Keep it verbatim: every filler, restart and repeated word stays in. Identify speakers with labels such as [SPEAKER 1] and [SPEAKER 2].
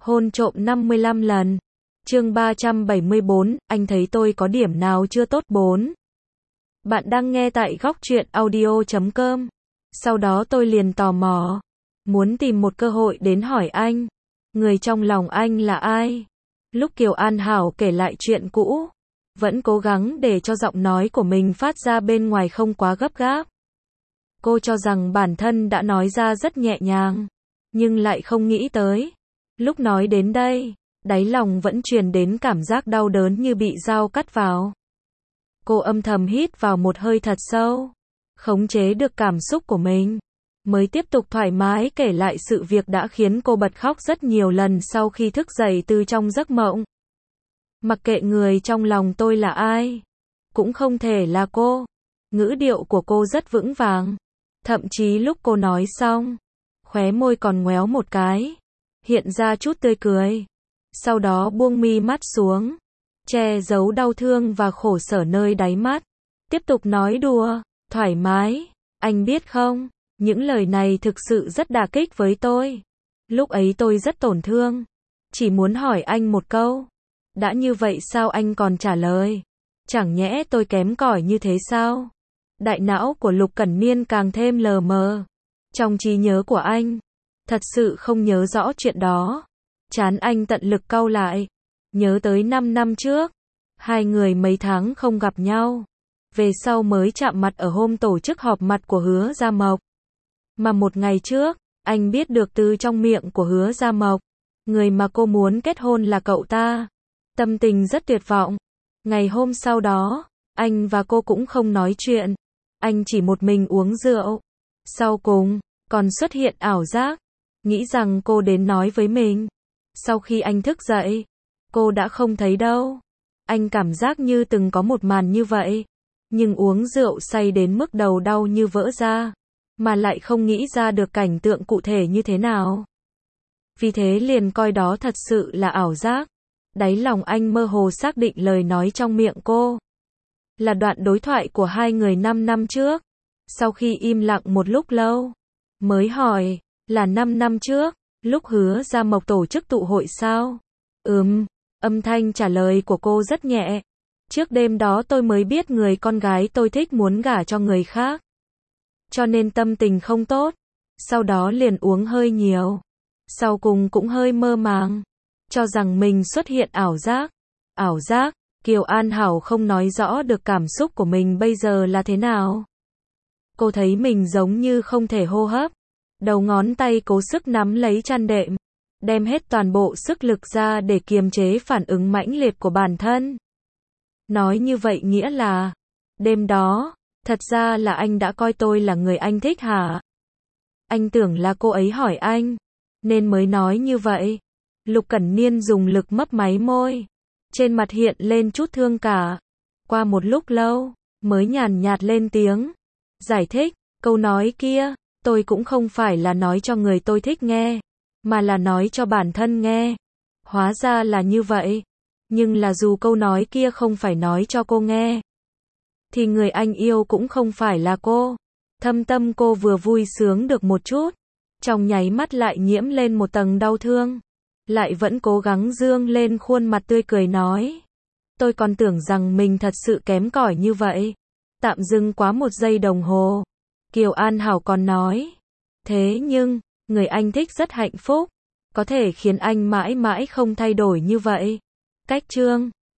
[SPEAKER 1] Hôn trộm năm mươi lăm lần. Chương ba trăm bảy mươi bốn, anh thấy tôi có điểm nào chưa tốt bốn. Bạn đang nghe tại góc truyện audio chấm com. Sau đó tôi liền tò mò, muốn tìm một cơ hội đến hỏi anh, người trong lòng anh là ai? Lúc Kiều An Hảo kể lại chuyện cũ, vẫn cố gắng để cho giọng nói của mình phát ra bên ngoài không quá gấp gáp. Cô cho rằng bản thân đã nói ra rất nhẹ nhàng, nhưng lại không nghĩ tới, lúc nói đến đây, đáy lòng vẫn truyền đến cảm giác đau đớn như bị dao cắt vào. Cô âm thầm hít vào một hơi thật sâu, khống chế được cảm xúc của mình, mới tiếp tục thoải mái kể lại sự việc đã khiến cô bật khóc rất nhiều lần sau khi thức dậy từ trong giấc mộng. Mặc kệ người trong lòng tôi là ai, cũng không thể là cô. Ngữ điệu của cô rất vững vàng, thậm chí lúc cô nói xong, khóe môi còn ngoéo một cái, hiện ra chút tươi cười. Sau đó buông mi mắt xuống, che giấu đau thương và khổ sở nơi đáy mắt, tiếp tục nói đùa, thoải mái, anh biết không, những lời này thực sự rất đả kích với tôi. Lúc ấy tôi rất tổn thương, chỉ muốn hỏi anh một câu, đã như vậy sao anh còn trả lời? Chẳng nhẽ tôi kém cỏi như thế sao? Đại não của Lục Cẩn Niên càng thêm lờ mờ. Trong trí nhớ của anh, thật sự không nhớ rõ chuyện đó. Trán anh tận lực cau lại, nhớ tới năm năm trước, hai người mấy tháng không gặp nhau, về sau mới chạm mặt ở hôm tổ chức họp mặt của Hứa Gia Mộc. Mà một ngày trước, anh biết được từ trong miệng của Hứa Gia Mộc, người mà cô muốn kết hôn là cậu ta. Tâm tình rất tuyệt vọng. Ngày hôm sau đó, anh và cô cũng không nói chuyện, anh chỉ một mình uống rượu. Sau cùng, còn xuất hiện ảo giác, nghĩ rằng cô đến nói với mình. Sau khi anh thức dậy, cô đã không thấy đâu. Anh cảm giác như từng có một màn như vậy, nhưng uống rượu say đến mức đầu đau như vỡ ra, mà lại không nghĩ ra được cảnh tượng cụ thể như thế nào. Vì thế liền coi đó thật sự là ảo giác. Đáy lòng anh mơ hồ xác định lời nói trong miệng cô là đoạn đối thoại của hai người năm năm trước. Sau khi im lặng một lúc lâu, mới hỏi, là năm năm trước, lúc Hứa Gia Mộc tổ chức tụ hội sao? Ừm, âm thanh trả lời của cô rất nhẹ. Trước đêm đó tôi mới biết người con gái tôi thích muốn gả cho người khác, cho nên tâm tình không tốt. Sau đó liền uống hơi nhiều, sau cùng cũng hơi mơ màng, cho rằng mình xuất hiện ảo giác. Ảo giác, Kiều An Hảo không nói rõ được cảm xúc của mình bây giờ là thế nào. Cô thấy mình giống như không thể hô hấp, đầu ngón tay cố sức nắm lấy chăn đệm, đem hết toàn bộ sức lực ra để kiềm chế phản ứng mãnh liệt của bản thân. Nói như vậy nghĩa là, đêm đó, thật ra là anh đã coi tôi là người anh thích hả? Anh tưởng là cô ấy hỏi anh, nên mới nói như vậy. Lục Cẩn Niên dùng lực mấp máy môi, trên mặt hiện lên chút thương cả. Qua một lúc lâu, mới nhàn nhạt lên tiếng, giải thích, câu nói kia, tôi cũng không phải là nói cho người tôi thích nghe, mà là nói cho bản thân nghe. Hóa ra là như vậy, nhưng là dù câu nói kia không phải nói cho cô nghe, thì người anh yêu cũng không phải là cô. Thâm tâm cô vừa vui sướng được một chút, trong nháy mắt lại nhiễm lên một tầng đau thương. Lại vẫn cố gắng dương lên khuôn mặt tươi cười nói, tôi còn tưởng rằng mình thật sự kém cỏi như vậy. Tạm dừng quá một giây đồng hồ, Kiều An Hảo còn nói, thế nhưng, người anh thích rất hạnh phúc, có thể khiến anh mãi mãi không thay đổi như vậy. Cách chương